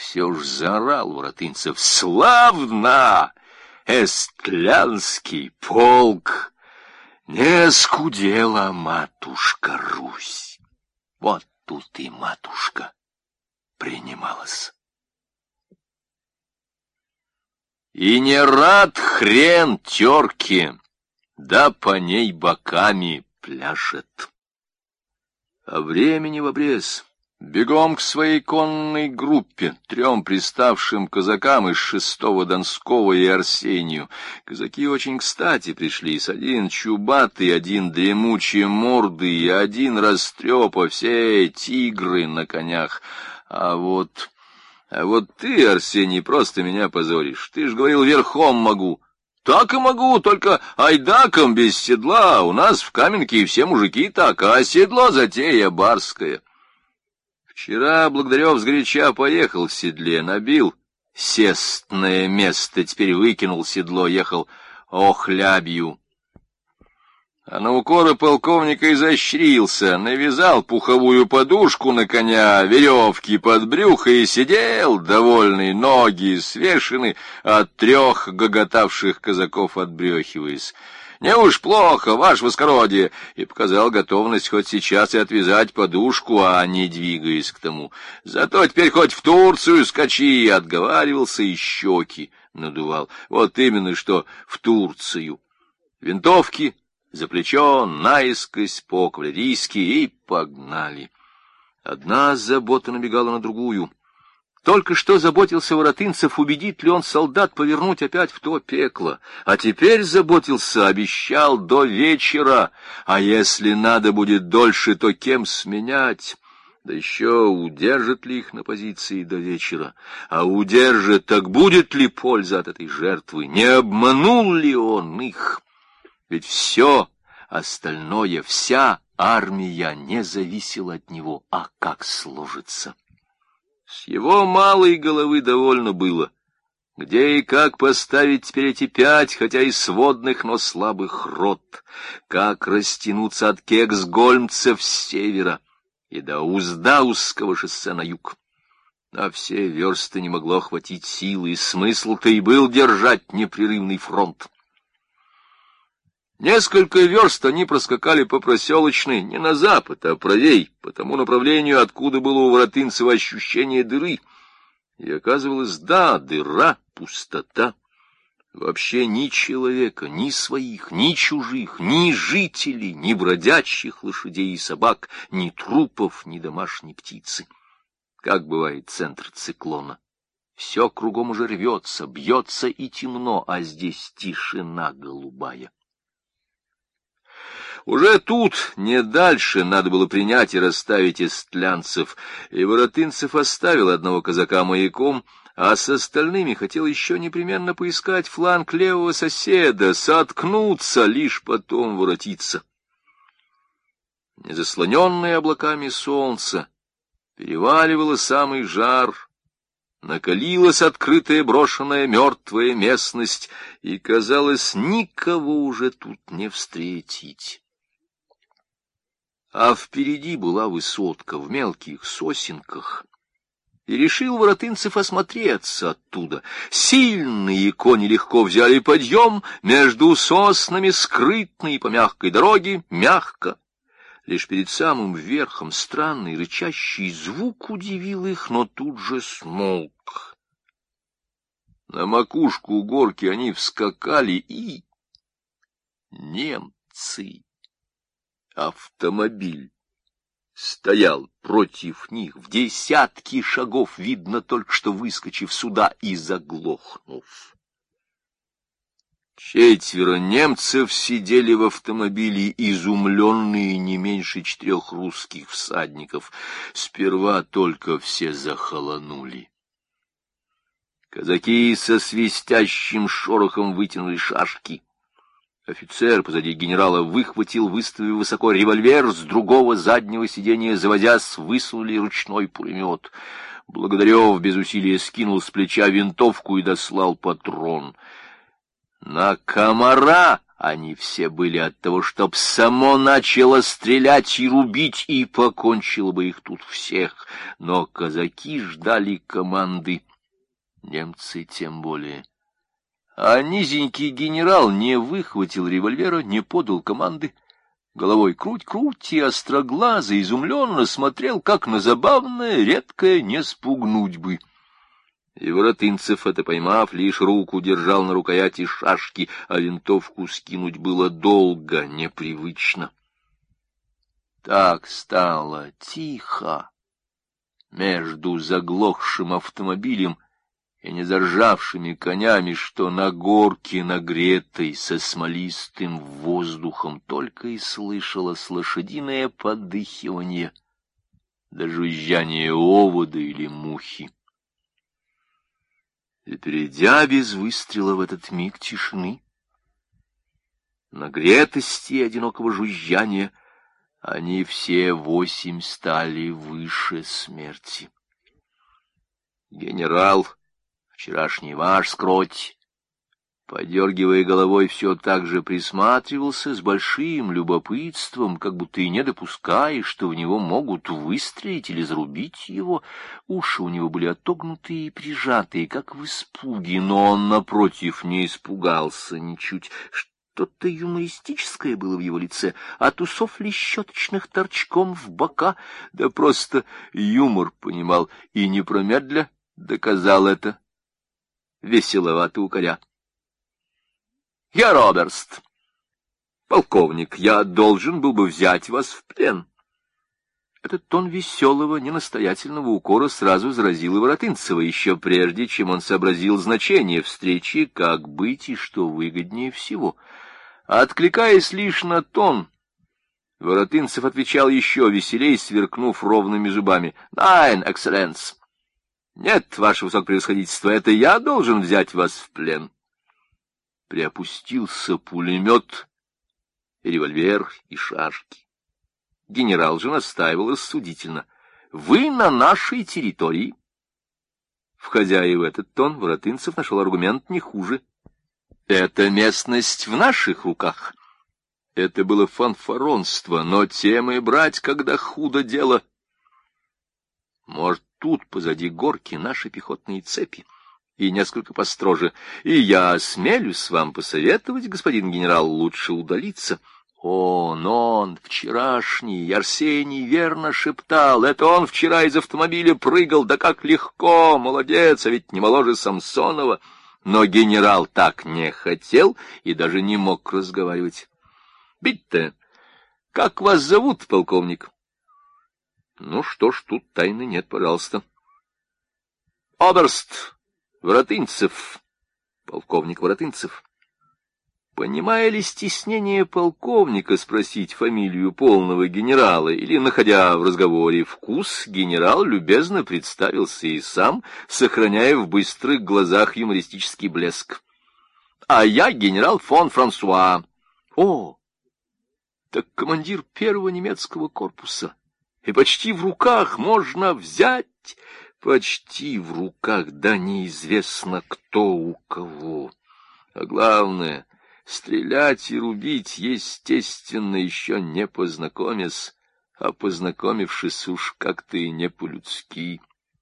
все ж заорал Воротынцев: «Славно! Эстлянский полк! Не скудела матушка Русь!» Вот тут и матушка принималась. И не рад хрен терки, да по ней боками пляшет. А времени в обрез. Бегом к своей конной группе, 3 приставшим казакам из 6-го Донского и Арсению. Казаки очень кстати пришлись: 1 чубатый, 1 дремучий мордый и 1 растрепа, все тигры на конях. А вот ты, Арсений, просто меня позоришь. Ты ж говорил, верхом могу. Так и могу, только айдаком без седла. У нас в Каменке и все мужики так, а седло затея барская. Вчера Благодарев сгоряча поехал в седле, набил сестное место, теперь выкинул седло, ехал охлябью. А на укоры полковника изощрился, навязал пуховую подушку на коня, веревки под брюхо и сидел, довольный, ноги свешены, от 3 гоготавших казаков отбрехиваясь. «Не уж плохо, ваше воскородие!» И показал готовность хоть сейчас и отвязать подушку, а не двигаясь к тому. «Зато теперь хоть в Турцию скачи!» — отговаривался и щеки надувал. Вот именно что в Турцию. Винтовки за плечо, наискось по-кавалерийски, и погнали. Одна забота набегала на другую. Только что заботился Воротынцев, убедит ли он солдат повернуть опять в то пекло, а теперь заботился, обещал до вечера, а если надо будет дольше, то кем сменять? Да еще удержит ли их на позиции до вечера? А удержит, так будет ли польза от этой жертвы? Не обманул ли он их? Ведь все остальное, вся армия не зависела от него, а как сложится. С его малой головы довольно было. Где и как поставить теперь эти 5, хотя и сводных, но слабых рот? Как растянуться от кексгольмцев с севера и до Уздаусского шоссе на юг? На все версты не могло хватить силы, и смысл-то и был держать непрерывный фронт. Несколько верст они проскакали по проселочной, не на запад, а правей, по тому направлению, откуда было у Воротынцева ощущение дыры. И оказывалось, да, дыра, пустота. Вообще ни человека, ни своих, ни чужих, ни жителей, ни бродячих лошадей и собак, ни трупов, ни домашней птицы. Как бывает центр циклона. Все кругом уже рвется, бьется и темно, а здесь тишина голубая. Уже тут, не дальше, надо было принять и расставить эстлянцев, и Воротынцев оставил одного казака маяком, а с остальными хотел еще непременно поискать фланг левого соседа, соткнуться, лишь потом воротиться. Незаслоненное облаками солнце переваливало самый жар, накалилась открытая брошенная мертвая местность, и, казалось, никого уже тут не встретить. А впереди была высотка в мелких сосенках, и решил Воротынцев осмотреться оттуда. Сильные кони легко взяли подъем, между соснами скрытно и по мягкой дороге мягко. Лишь перед самым верхом странный рычащий звук удивил их, но тут же смолк. На макушку горки они вскакали, и... немцы! Автомобиль стоял против них в десятки шагов, видно, только что выскочив сюда и заглохнув. 4 немцев сидели в автомобиле, изумленные не меньше 4 русских всадников. Сперва только все захолонули. Казаки со свистящим шорохом вытянули шашки. Офицер позади генерала выхватил, выставив высоко револьвер, с другого заднего сиденья, заводясь, высунули ручной пулемет. Благодарев без усилия скинул с плеча винтовку и дослал патрон. На комара Они все были от того, чтоб само начало стрелять и рубить, и покончило бы их тут всех. Но казаки ждали команды, немцы тем более. А низенький генерал не выхватил револьвера, не подал команды. Головой круть-круть, и остроглазый изумленно смотрел, как на забавное, редкое не спугнуть бы. И Воротынцев, это поймав, лишь руку держал на рукояти шашки, а винтовку скинуть было долго, непривычно. Так стало тихо между заглохшим автомобилем и незаржавшими конями, что на горке, нагретой со смолистым воздухом, только и слышалось лошадиное подыхивание да жужжание овода или мухи. И, перейдя без выстрела в этот миг тишины, нагретости и одинокого жужжания, они все 8 стали выше смерти. Генерал, вчерашний ваш скроть, подергивая головой, все так же присматривался с большим любопытством, как будто и не допуская, что в него могут выстрелить или зарубить его. Уши у него были отогнутые и прижатые, как в испуге, но он, напротив, не испугался ничуть. Что-то юмористическое было в его лице, от усов лещеточных торчком в бока, да просто юмор понимал, и не промедля доказал это, веселовато укоря. «Я Роберст, полковник, я должен был бы взять вас в плен». Этот тон веселого, ненастоятельного укора сразу заразил и Воротынцева, еще прежде, чем он сообразил значение встречи, как быть и что выгоднее всего. Откликаясь лишь на тон, Воротынцев отвечал еще веселей, сверкнув ровными зубами. «Nein, экселленс! Нет, ваше высокопревосходительство, это я должен взять вас в плен». Приопустился пулемет, и револьвер, и шашки. Генерал же настаивал рассудительно. «Вы на нашей территории». Входя и в этот тон, Воротынцев нашел аргумент не хуже. «Эта местность в наших руках». Это было фанфаронство, но тем и брать, когда худо дело. Может, тут позади горки наши пехотные цепи, и несколько построже. И я осмелюсь вам посоветовать, господин генерал, лучше удалиться. Он, вчерашний, Арсений верно шептал, это он вчера из автомобиля прыгал, да как легко, молодец, а ведь не моложе Самсонова. Но генерал так не хотел и даже не мог разговаривать. «Бить-то, как вас зовут, полковник?» «Ну что ж, тут тайны нет, пожалуйста». «Оберст Воротынцев, полковник Воротынцев». Понимая ли стеснение полковника спросить фамилию полного генерала, или, находя в разговоре вкус, генерал любезно представился и сам, сохраняя в быстрых глазах юмористический блеск. «А я генерал фон Франсуа». «О, так командир первого немецкого корпуса, и почти в руках можно взять...» «Почти в руках, да неизвестно кто у кого. А главное, стрелять и рубить, естественно, еще не познакомясь, а познакомившись уж как-то и не по-людски».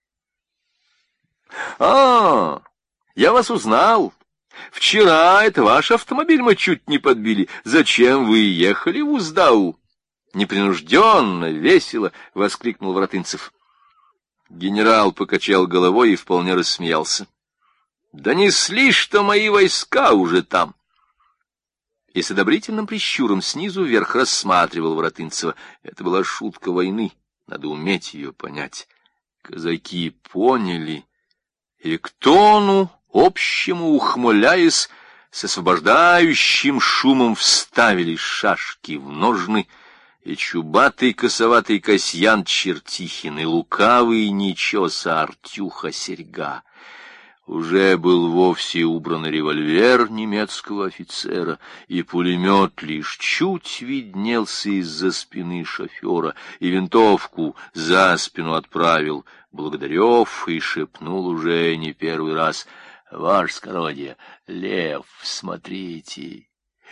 «А, я вас узнал. Вчера это ваш автомобиль мы чуть не подбили. Зачем вы ехали в Уздау?» «Непринужденно, весело!» — воскликнул Воротынцев. Генерал покачал головой и вполне рассмеялся. «Донесли, что мои войска уже там». И с одобрительным прищуром снизу вверх рассматривал Воротынцева. Это была шутка войны, надо уметь ее понять. Казаки поняли, и к тону общему ухмыляясь, с освобождающим шумом вставили шашки в ножны, и чубатый косоватый Касьян Чертихин, и лукавый нечеса Артюха Серьга. Уже был вовсе убран револьвер немецкого офицера, и пулемет лишь чуть виднелся из-за спины шофера, и винтовку за спину отправил Благодарев и шепнул уже не первый раз: «Ваше скородие, лев, смотрите,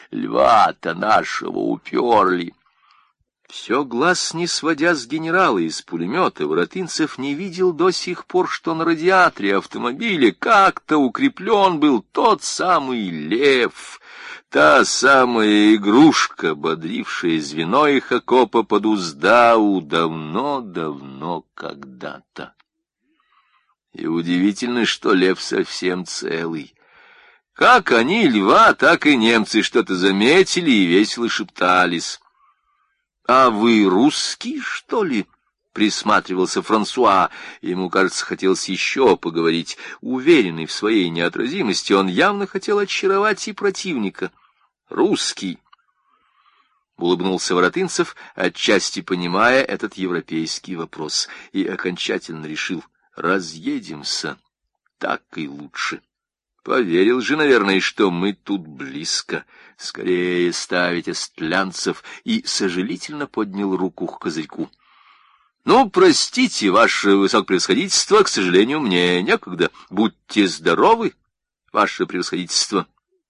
Льва-то нашего уперли. Все глаз не сводя с генерала из пулемета, Воротынцев не видел до сих пор, что на радиаторе автомобиля как-то укреплен был тот самый лев, та самая игрушка, бодрившая звено их окопа под Уздау давно-давно когда-то. И удивительно, что лев совсем целый. Как они, льва, так и немцы что-то заметили и весело шептались. — А вы русский, что ли? — присматривался Франсуа. Ему, кажется, хотелось еще поговорить. Уверенный в своей неотразимости, он явно хотел очаровать и противника. — Русский, — улыбнулся Воротынцев, отчасти понимая этот европейский вопрос, и окончательно решил: разъедемся, так и лучше. Поверил же, наверное, что мы тут близко. Скорее ставить эстлянцев, и сожалительно поднял руку к козырьку. — Ну, простите, ваше высокопревосходительство, к сожалению, мне некогда. Будьте здоровы, ваше превосходительство.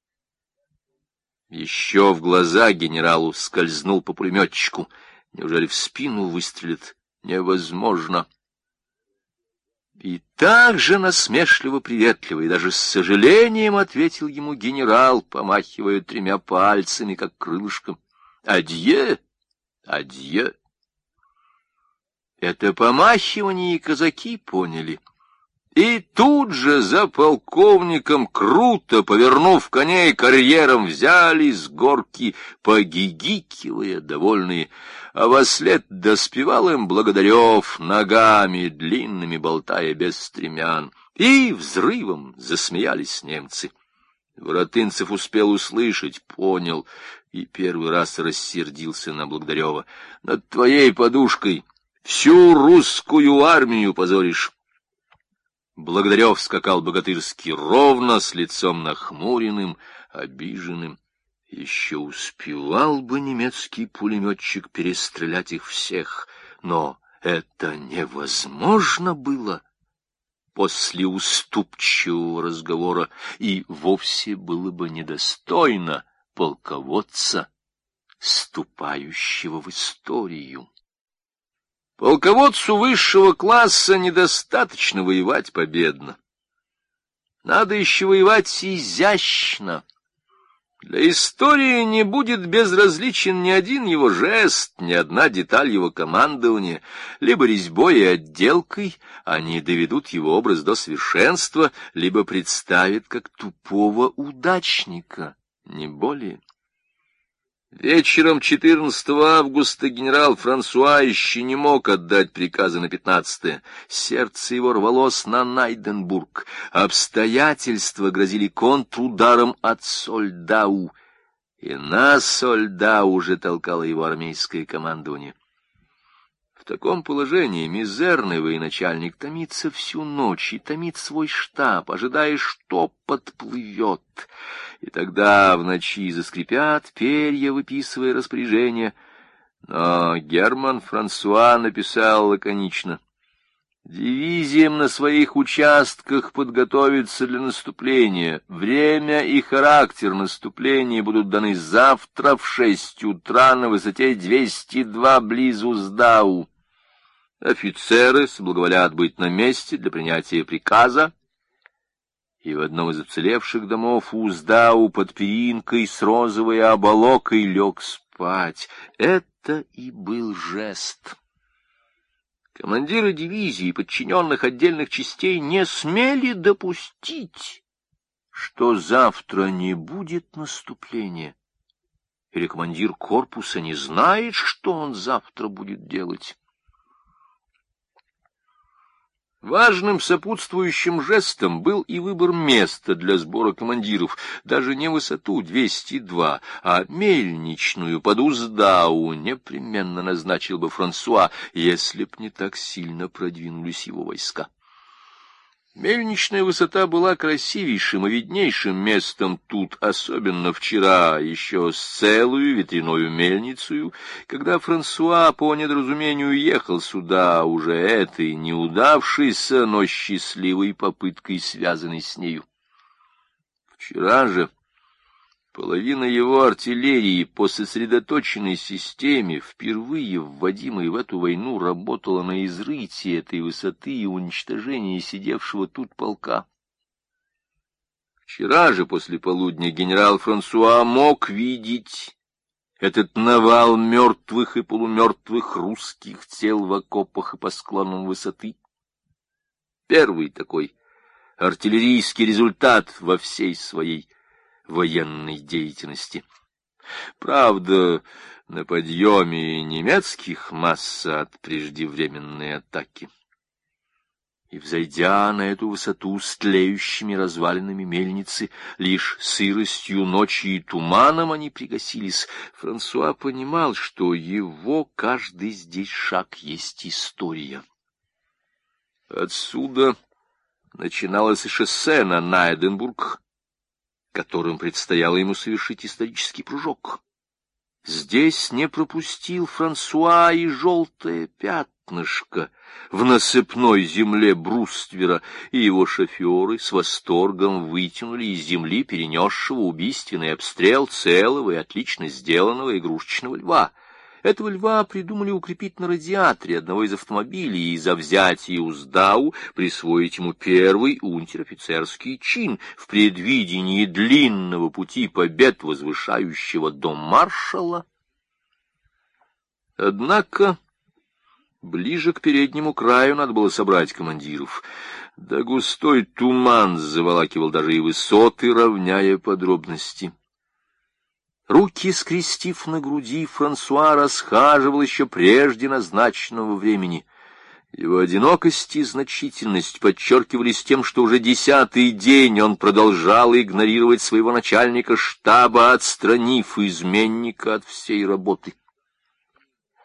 Еще в глаза генералу скользнул по пулеметчику. Неужели в спину выстрелит? Невозможно. И так же насмешливо-приветливо и даже с сожалением ответил ему генерал, помахивая 3 пальцами, как крылышком. «Адье! Адье!» Это помахивание и казаки поняли. И тут же за полковником, круто повернув коней карьером, взяли с горки, погигикивая довольные, а вослед доспевал им Благодарев, ногами длинными болтая без стремян. И взрывом засмеялись немцы. Воротынцев успел услышать, понял, и первый раз рассердился на Благодарева. — Над твоей подушкой всю русскую армию позоришь. Благодарев скакал богатырски ровно, с лицом нахмуренным, обиженным. Еще успевал бы немецкий пулеметчик перестрелять их всех, но это невозможно было после уступчивого разговора, и вовсе было бы недостойно полководца, ступающего в историю. Полководцу высшего класса недостаточно воевать победно. Надо еще воевать изящно. Для истории не будет безразличен ни один его жест, ни одна деталь его командования. Либо резьбой и отделкой они доведут его образ до совершенства, либо представят как тупого удачника, не более. Вечером 14 августа генерал Франсуа еще не мог отдать приказы на 15-е. Сердце его рвалось на Найденбург. Обстоятельства грозили контрударом от Сольдау. И на Сольдау уже толкало его армейское командование. В таком положении мизерный военачальник томится всю ночь и томит свой штаб, ожидая, что подплывет. И тогда в ночи заскрипят перья, выписывая распоряжения. Но Герман Франсуа написал лаконично: «Дивизиям на своих участках подготовиться для наступления. Время и характер наступления будут даны завтра в 6 утра на высоте 202 близ Уздау. Офицеры соблаговолят быть на месте для принятия приказа». И в одном из уцелевших домов Уздау под перинкой с розовой оболокой лег спать. Это и был жест. Командиры дивизии и подчиненных отдельных частей не смели допустить, что завтра не будет наступления. Или командир корпуса не знает, что он завтра будет делать. Важным сопутствующим жестом был и выбор места для сбора командиров, даже не высоту 202, а мельничную под Уздау непременно назначил бы Франсуа, если б не так сильно продвинулись его войска. Мельничная высота была красивейшим и виднейшим местом тут, особенно вчера, еще с целую ветряную мельницей, когда Франсуа по недоразумению ехал сюда уже этой неудавшейся, но счастливой попыткой, связанной с нею. Вчера же Половина его артиллерии по сосредоточенной системе, впервые вводимой в эту войну, работала на изрытие этой высоты и уничтожение сидевшего тут полка. Вчера же после полудня генерал Франсуа мог видеть этот навал мертвых и полумертвых русских тел в окопах и по склонам высоты. Первый такой артиллерийский результат во всей своей военной деятельности. Правда, на подъеме немецких масса от преждевременной атаки. И, взойдя на эту высоту с тлеющими развалинами мельницы, лишь сыростью ночи и туманом они пригасились, Франсуа понимал, что его каждый здесь шаг есть история. Отсюда начиналось и шоссе на Найденбург, которым предстояло ему совершить исторический прыжок. Здесь не пропустил Франсуа и желтое пятнышко в насыпной земле бруствера, и его шоферы с восторгом вытянули из земли перенесшего убийственный обстрел целого и отлично сделанного игрушечного льва. Этого льва придумали укрепить на радиаторе одного из автомобилей и за взятие уздау присвоить ему первый унтер-офицерский чин в предвидении длинного пути побед, возвышающего до маршала. Однако ближе к переднему краю надо было собрать командиров. Да густой туман заволакивал даже и высоты, равняя подробности. Руки скрестив на груди, Франсуа расхаживал еще прежде назначенного времени. Его одинокость и значительность подчеркивались тем, что уже 10-й день он продолжал игнорировать своего начальника штаба, отстранив изменника от всей работы.